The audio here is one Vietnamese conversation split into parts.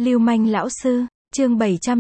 Lưu manh lão sư, chương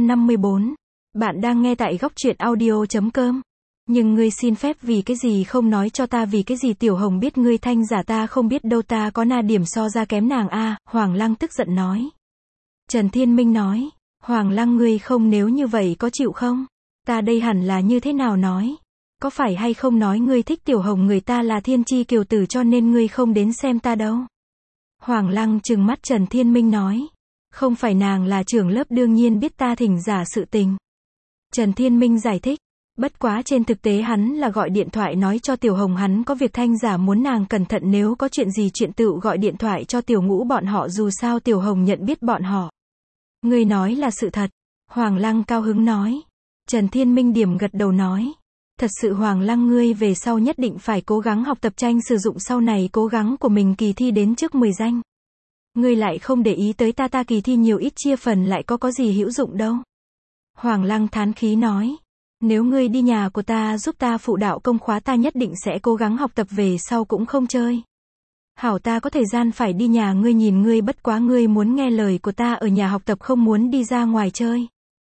754. Bạn đang nghe tại góc truyện audio.com. Nhưng ngươi xin phép vì cái gì không nói cho ta, vì cái gì Tiểu Hồng biết ngươi thanh giả ta không biết đâu, ta có na điểm so ra kém nàng a. Hoàng Lăng tức giận nói. Trần Thiên Minh nói, Hoàng Lăng ngươi không, nếu như vậy có chịu không? Ta đây hẳn là như thế nào nói? Có phải hay không nói ngươi thích Tiểu Hồng, người ta là thiên chi kiều tử cho nên ngươi không đến xem ta đâu? Hoàng Lăng trừng mắt Trần Thiên Minh nói. Không phải nàng là trưởng lớp đương nhiên biết ta thỉnh giả sự tình. Trần Thiên Minh giải thích. Bất quá trên thực tế hắn là gọi điện thoại nói cho Tiểu Hồng hắn có việc thanh giả muốn nàng cẩn thận, nếu có chuyện gì chuyện tựu gọi điện thoại cho Tiểu Ngũ bọn họ, dù sao Tiểu Hồng nhận biết bọn họ. Ngươi nói là sự thật. Hoàng Lăng cao hứng nói. Trần Thiên Minh điểm gật đầu nói. Thật sự Hoàng Lăng, ngươi về sau nhất định phải cố gắng học tập tranh sử dụng, sau này cố gắng của mình kỳ thi đến trước 10 danh. Ngươi lại không để ý tới ta kỳ thi nhiều ít chia phần lại có gì hữu dụng đâu. Hoàng Lăng thán khí nói. Nếu ngươi đi nhà của ta giúp ta phụ đạo công khóa, ta nhất định sẽ cố gắng học tập, về sau cũng không chơi. Hảo, ta có thời gian phải đi nhà ngươi nhìn ngươi, bất quá ngươi muốn nghe lời của ta, ở nhà học tập không muốn đi ra ngoài chơi.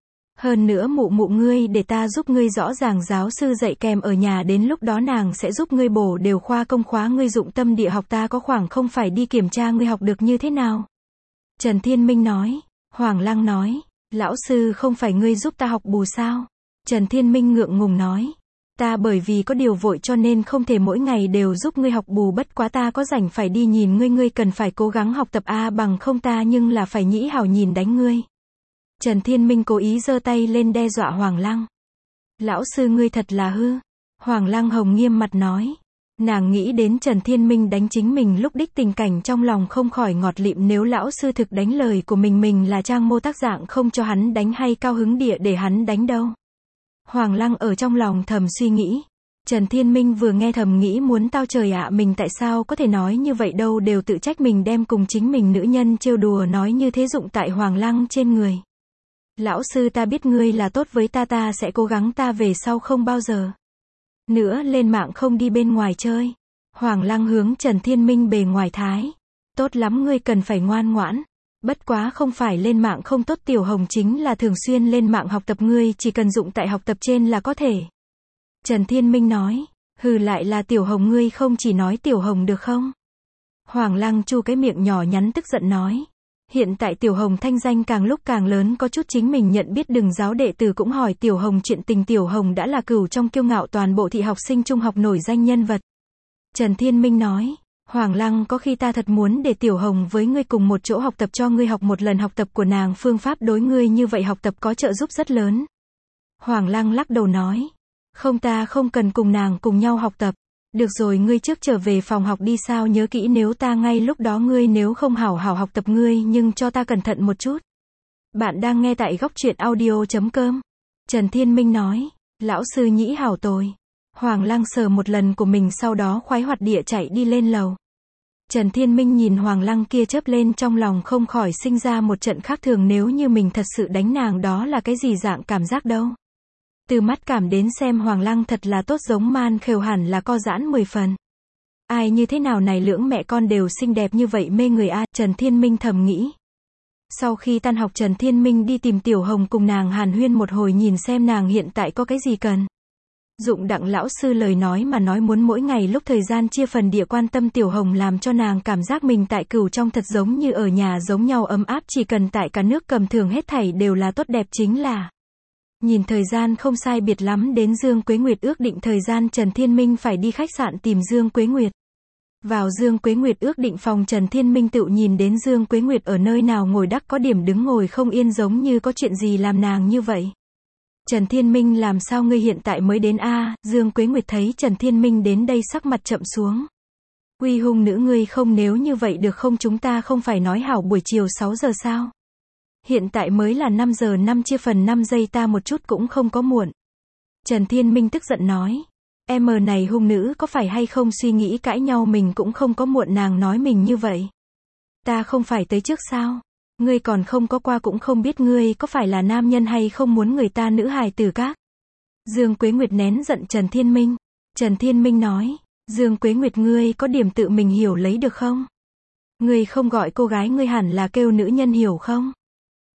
Hơn nữa mụ mụ ngươi để ta giúp ngươi, rõ ràng giáo sư dạy kèm ở nhà, đến lúc đó nàng sẽ giúp ngươi bổ đều khoa công khóa, ngươi dụng tâm địa học, ta có khoảng không phải đi kiểm tra ngươi học được như thế nào. Trần Thiên Minh nói. Hoàng Lăng nói, lão sư không phải ngươi giúp ta học bù sao? Trần Thiên Minh ngượng ngùng nói. Ta bởi vì có điều vội cho nên không thể mỗi ngày đều giúp ngươi học bù, bất quá ta có rảnh phải đi nhìn ngươi, ngươi cần phải cố gắng học tập a, bằng không ta nhưng là phải nhĩ hảo nhìn đánh ngươi. Trần Thiên Minh cố ý giơ tay lên đe dọa Hoàng Lăng. Lão sư ngươi thật là hư. Hoàng Lăng hồng nghiêm mặt nói. Nàng nghĩ đến Trần Thiên Minh đánh chính mình lúc đích tình cảnh, trong lòng không khỏi ngọt lịm, nếu lão sư thực đánh lời của mình là trang mô tác dạng không cho hắn đánh, hay cao hứng địa để hắn đánh đâu. Hoàng Lăng ở trong lòng thầm suy nghĩ. Trần Thiên Minh vừa nghe thầm nghĩ muốn tao trời ạ, mình tại sao có thể nói như vậy đâu, đều tự trách mình đem cùng chính mình nữ nhân trêu đùa nói như thế dụng tại Hoàng Lăng trên người. Lão sư ta biết ngươi là tốt với ta, ta sẽ cố gắng, ta về sau không bao giờ nữa lên mạng, không đi bên ngoài chơi. Hoàng Lăng hướng Trần Thiên Minh bề ngoài thái. Tốt lắm, ngươi cần phải ngoan ngoãn. Bất quá không phải lên mạng không tốt, Tiểu Hồng chính là thường xuyên lên mạng học tập, ngươi chỉ cần dụng tại học tập trên là có thể. Trần Thiên Minh nói. Hừ, lại là Tiểu Hồng, ngươi không chỉ nói Tiểu Hồng được không? Hoàng Lăng chu cái miệng nhỏ nhắn tức giận nói. Hiện tại Tiểu Hồng thanh danh càng lúc càng lớn, có chút chính mình nhận biết đừng giáo đệ tử cũng hỏi Tiểu Hồng chuyện tình, Tiểu Hồng đã là cửu trong kiêu ngạo toàn bộ thị học sinh trung học nổi danh nhân vật. Trần Thiên Minh nói. Hoàng Lăng, có khi ta thật muốn để Tiểu Hồng với ngươi cùng một chỗ học tập, cho ngươi học một lần học tập của nàng, phương pháp đối ngươi như vậy học tập có trợ giúp rất lớn. Hoàng Lăng lắc đầu nói. Không, ta không cần cùng nàng cùng nhau học tập. Được rồi, ngươi trước trở về phòng học đi, sao nhớ kỹ, nếu ta ngay lúc đó ngươi nếu không hảo hảo học tập, ngươi nhưng cho ta cẩn thận một chút. Bạn đang nghe tại góc truyện audio.com. Trần Thiên Minh nói. Lão sư nhĩ hảo tồi. Hoàng Lăng sờ một lần của mình, sau đó khoái hoạt địa chạy đi lên lầu. Trần Thiên Minh nhìn Hoàng Lăng kia chớp lên, trong lòng không khỏi sinh ra một trận khác thường, nếu như mình thật sự đánh nàng đó là cái gì dạng cảm giác đâu. Từ mắt cảm đến xem Hoàng Lăng thật là tốt, giống man khều hẳn là co giãn 10 phần. Ai như thế nào này lưỡng mẹ con đều xinh đẹp như vậy, mê người a, Trần Thiên Minh thầm nghĩ. Sau khi tan học Trần Thiên Minh đi tìm Tiểu Hồng cùng nàng hàn huyên một hồi, nhìn xem nàng hiện tại có cái gì cần. Dụng đặng lão sư lời nói mà nói, muốn mỗi ngày lúc thời gian chia phần địa quan tâm Tiểu Hồng, làm cho nàng cảm giác mình tại cửu trong thật giống như ở nhà giống nhau ấm áp, chỉ cần tại cả nước cầm thường hết thảy đều là tốt đẹp, chính là. Nhìn thời gian không sai biệt lắm đến Dương Quế Nguyệt ước định thời gian, Trần Thiên Minh phải đi khách sạn tìm Dương Quế Nguyệt. Vào Dương Quế Nguyệt ước định phòng, Trần Thiên Minh tự nhìn đến Dương Quế Nguyệt ở nơi nào ngồi đắc có điểm đứng ngồi không yên, giống như có chuyện gì làm nàng như vậy. Trần Thiên Minh, làm sao ngươi hiện tại mới đến a? Dương Quế Nguyệt thấy Trần Thiên Minh đến đây sắc mặt chậm xuống. Uy hung nữ, ngươi không, nếu như vậy được không, chúng ta không phải nói hảo buổi chiều 6 giờ sao? Hiện tại mới là 5 giờ 5 chia phần 5 giây, ta một chút cũng không có muộn. Trần Thiên Minh tức giận nói. Em này hung nữ có phải hay không suy nghĩ cãi nhau, mình cũng không có muộn, nàng nói mình như vậy. Ta không phải tới trước sao? Ngươi còn không có qua cũng không biết ngươi có phải là nam nhân hay không, muốn người ta nữ hài tử các. Dương Quế Nguyệt nén giận Trần Thiên Minh. Trần Thiên Minh nói. Dương Quế Nguyệt, ngươi có điểm tự mình hiểu lấy được không? Ngươi không gọi cô gái, ngươi hẳn là kêu nữ nhân, hiểu không?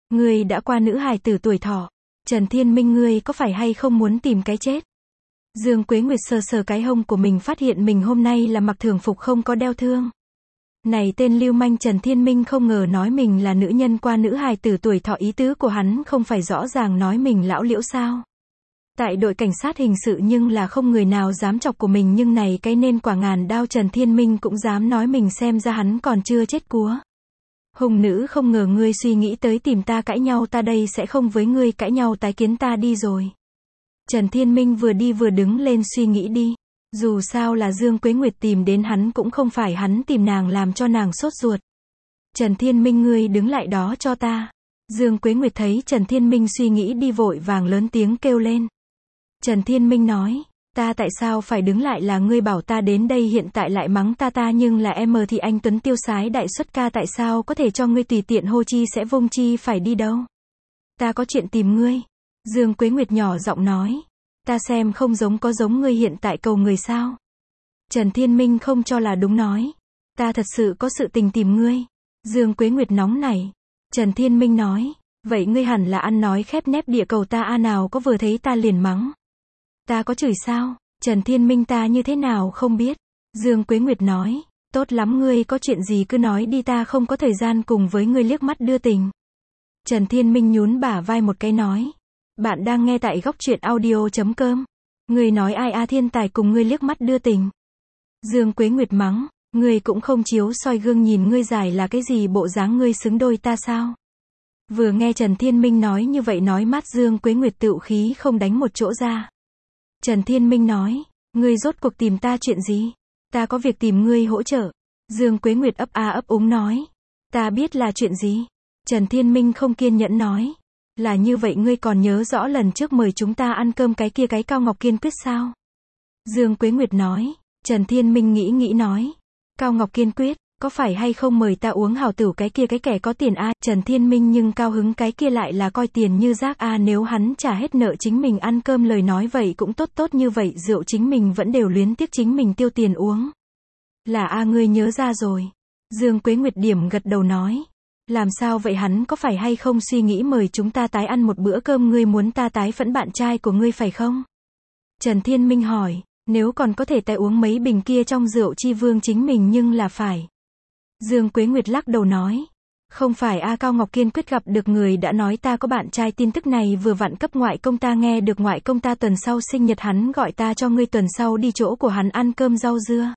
Ngươi đã qua nữ hài tử tuổi thọ. Trần Thiên Minh, ngươi có phải hay không muốn tìm cái chết? Dương Quế Nguyệt sờ sờ cái hông của mình, phát hiện mình hôm nay là mặc thường phục không có đeo thương. Này tên lưu manh Trần Thiên Minh không ngờ nói mình là nữ nhân qua nữ hài tử tuổi thọ, ý tứ của hắn không phải rõ ràng nói mình lão liễu sao? Tại đội cảnh sát hình sự nhưng là không người nào dám chọc của mình, nhưng này cái nên quả ngàn đao Trần Thiên Minh cũng dám nói mình, xem ra hắn còn chưa chết cúa. Hùng nữ, không ngờ ngươi suy nghĩ tới tìm ta cãi nhau, ta đây sẽ không với ngươi cãi nhau, tái kiến ta đi rồi. Trần Thiên Minh vừa đi vừa đứng lên suy nghĩ đi. Dù sao là Dương Quế Nguyệt tìm đến hắn, cũng không phải hắn tìm nàng làm cho nàng sốt ruột. Trần Thiên Minh, ngươi đứng lại đó cho ta. Dương Quế Nguyệt thấy Trần Thiên Minh suy nghĩ đi, vội vàng lớn tiếng kêu lên. Trần Thiên Minh nói, ta tại sao phải đứng lại, là ngươi bảo ta đến đây hiện tại lại mắng ta nhưng là em thì anh Tuấn tiêu sái đại xuất ca, tại sao có thể cho ngươi tùy tiện hô chi sẽ vung chi phải đi đâu. Ta có chuyện tìm ngươi. Dương Quế Nguyệt nhỏ giọng nói, ta xem không giống có giống ngươi hiện tại cầu người sao. Trần Thiên Minh không cho là đúng nói, ta thật sự có sự tình tìm ngươi. Dương Quế Nguyệt nóng nảy. Trần Thiên Minh nói, vậy ngươi hẳn là ăn nói khép nép địa cầu ta nào có vừa thấy ta liền mắng. Ta có chửi sao? Trần Thiên Minh, ta như thế nào không biết. Dương Quế Nguyệt nói, tốt lắm, ngươi có chuyện gì cứ nói đi, ta không có thời gian cùng với ngươi liếc mắt đưa tình. Trần Thiên Minh nhún bả vai một cái nói, bạn đang nghe tại góc truyện audio.com. Ngươi nói ai thiên tài cùng ngươi liếc mắt đưa tình. Dương Quế Nguyệt mắng, ngươi cũng không chiếu soi gương nhìn ngươi dài là cái gì, bộ dáng ngươi xứng đôi ta sao? Vừa nghe Trần Thiên Minh nói như vậy, nói mát Dương Quế Nguyệt tựu khí không đánh một chỗ ra. Trần Thiên Minh nói, ngươi rốt cuộc tìm ta chuyện gì? Ta có việc tìm ngươi hỗ trợ. Dương Quế Nguyệt ấp a ấp úng nói, ta biết là chuyện gì. Trần Thiên Minh không kiên nhẫn nói, là như vậy, ngươi còn nhớ rõ lần trước mời chúng ta ăn cơm cái kia cái Cao Ngọc Kiên Quyết sao? Dương Quế Nguyệt nói. Trần Thiên Minh nghĩ nói, Cao Ngọc Kiên Quyết, có phải hay không mời ta uống hảo tửu cái kia cái kẻ có tiền a? Trần Thiên Minh nhưng cao hứng, cái kia lại là coi tiền như rác a, nếu hắn trả hết nợ chính mình ăn cơm lời nói vậy cũng tốt như vậy, rượu chính mình vẫn đều luyến tiếc chính mình tiêu tiền uống. Là a, ngươi nhớ ra rồi. Dương Quế Nguyệt điểm gật đầu nói, làm sao vậy, hắn có phải hay không suy nghĩ mời chúng ta tái ăn một bữa cơm, ngươi muốn ta tái phẫn bạn trai của ngươi phải không? Trần Thiên Minh hỏi, nếu còn có thể tái uống mấy bình kia trong rượu chi vương chính mình nhưng là phải. Dương Quế Nguyệt lắc đầu nói, không phải a, Cao Ngọc Kiên Quyết gặp được người đã nói ta có bạn trai, tin tức này vừa vặn cấp ngoại công ta nghe được, ngoại công ta tuần sau sinh nhật, hắn gọi ta cho ngươi tuần sau đi chỗ của hắn ăn cơm rau dưa.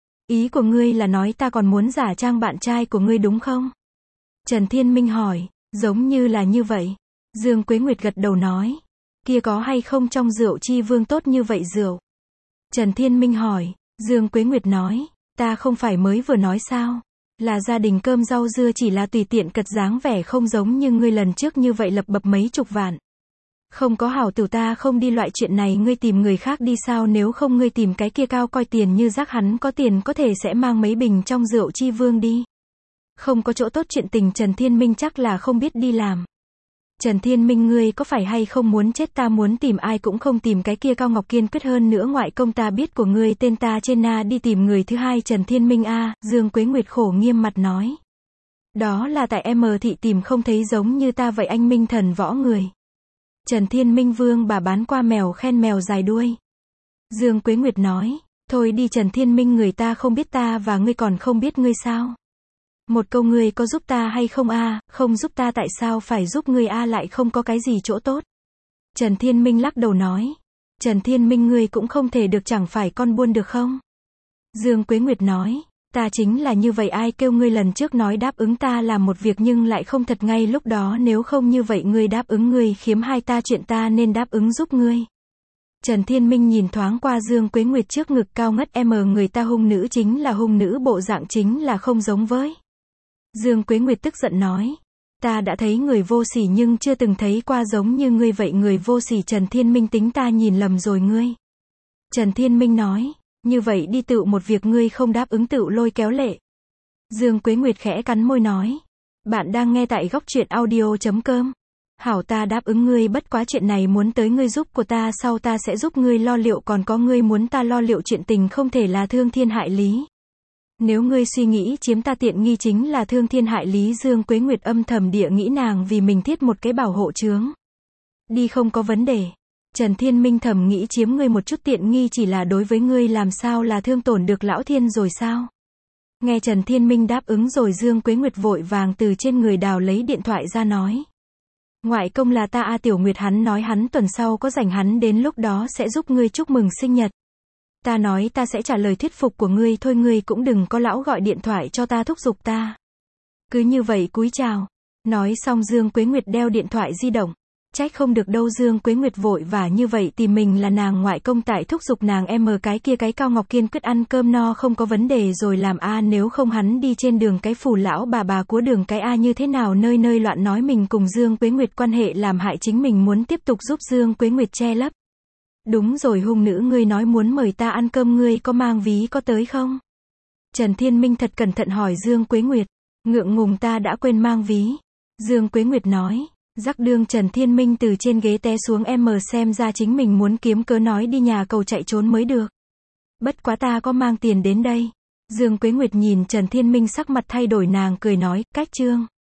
Ý của ngươi là nói ta còn muốn giả trang bạn trai của ngươi đúng không? Trần Thiên Minh hỏi, giống như là như vậy. Dương Quế Nguyệt gật đầu nói, kia có hay không trong rượu chi vương tốt như vậy rượu? Trần Thiên Minh hỏi. Dương Quế Nguyệt nói, ta không phải mới vừa nói sao? Là gia đình cơm rau dưa, chỉ là tùy tiện cật, dáng vẻ không giống như ngươi lần trước như vậy lập bập mấy chục vạn. Không có hảo tửu ta không đi, loại chuyện này ngươi tìm người khác đi sao, nếu không ngươi tìm cái kia Cao coi tiền như rác, hắn có tiền có thể sẽ mang mấy bình trong rượu chi vương đi. Không có chỗ tốt chuyện tình. Trần Thiên Minh chắc là không biết đi làm. Trần Thiên Minh, ngươi có phải hay không muốn chết? Ta muốn tìm ai cũng không tìm cái kia Cao Ngọc Kiên Quyết, hơn nữa ngoại công ta biết của ngươi tên ta trên na, đi tìm người thứ hai. Trần Thiên Minh a. Dương Quế Nguyệt khổ nghiêm mặt nói, đó là tại em thị tìm không thấy giống như ta vậy anh minh thần võ người. Trần Thiên Minh, vương bà bán qua mèo khen mèo dài đuôi. Dương Quế Nguyệt nói, thôi đi Trần Thiên Minh, người ta không biết ta và ngươi còn không biết ngươi sao? Một câu, ngươi có giúp ta hay không a? Không giúp ta, tại sao phải giúp ngươi a, lại không có cái gì chỗ tốt. Trần Thiên Minh lắc đầu nói, Trần Thiên Minh, ngươi cũng không thể được, chẳng phải con buôn được không? Dương Quế Nguyệt nói, ta chính là như vậy, ai kêu ngươi lần trước nói đáp ứng ta làm một việc nhưng lại không thật ngay lúc đó, nếu không như vậy ngươi đáp ứng, ngươi khiếm hai ta chuyện, ta nên đáp ứng giúp ngươi. Trần Thiên Minh nhìn thoáng qua Dương Quế Nguyệt trước ngực cao ngất, người ta hung nữ chính là hung nữ, bộ dạng chính là không giống với. Dương Quế Nguyệt tức giận nói, ta đã thấy người vô sỉ nhưng chưa từng thấy qua giống như ngươi vậy người vô sỉ. Trần Thiên Minh, tính ta nhìn lầm rồi ngươi. Trần Thiên Minh nói, như vậy đi, tựu một việc ngươi không đáp ứng tựu lôi kéo lệ. Dương Quế Nguyệt khẽ cắn môi nói, bạn đang nghe tại góc truyện audio.com. Hảo, ta đáp ứng ngươi, bất quá chuyện này muốn tới ngươi giúp của ta, sau ta sẽ giúp ngươi lo liệu, còn có ngươi muốn ta lo liệu chuyện tình không thể là thương thiên hại lý. Nếu ngươi suy nghĩ chiếm ta tiện nghi chính là thương thiên hại lý, Dương Quế Nguyệt âm thầm địa nghĩ nàng vì mình thiết một cái bảo hộ chướng. Đi không có vấn đề. Trần Thiên Minh thầm nghĩ chiếm ngươi một chút tiện nghi chỉ là đối với ngươi làm sao là thương tổn được lão thiên rồi sao? Nghe Trần Thiên Minh đáp ứng rồi Dương Quế Nguyệt vội vàng từ trên người đào lấy điện thoại ra nói. Ngoại công là ta a Tiểu Nguyệt, hắn nói hắn tuần sau có rảnh, hắn đến lúc đó sẽ giúp ngươi chúc mừng sinh nhật. Ta nói ta sẽ trả lời thuyết phục của ngươi thôi, ngươi cũng đừng có lão gọi điện thoại cho ta thúc giục ta. Cứ như vậy cúi chào. Nói xong Dương Quế Nguyệt đeo điện thoại di động. Trách không được đâu, Dương Quế Nguyệt vội vã như vậy tìm mình là nàng ngoại công tại thúc giục nàng cái kia cái Cao Ngọc Kiên quyết ăn cơm no không có vấn đề rồi làm a, nếu không hắn đi trên đường cái phủ lão bà của đường cái a như thế nào nơi nơi loạn nói mình cùng Dương Quế Nguyệt quan hệ làm hại chính mình, muốn tiếp tục giúp Dương Quế Nguyệt che lấp. Đúng rồi hung nữ, ngươi nói muốn mời ta ăn cơm, ngươi có mang ví có tới không? Trần Thiên Minh thật cẩn thận hỏi Dương Quế Nguyệt. Ngượng ngùng, ta đã quên mang ví. Dương Quế Nguyệt nói. Rắc đương Trần Thiên Minh từ trên ghế té xuống, xem ra chính mình muốn kiếm cớ nói đi nhà cầu chạy trốn mới được. Bất quá ta có mang tiền đến đây. Dương Quế Nguyệt nhìn Trần Thiên Minh sắc mặt thay đổi, nàng cười nói, cách Trương.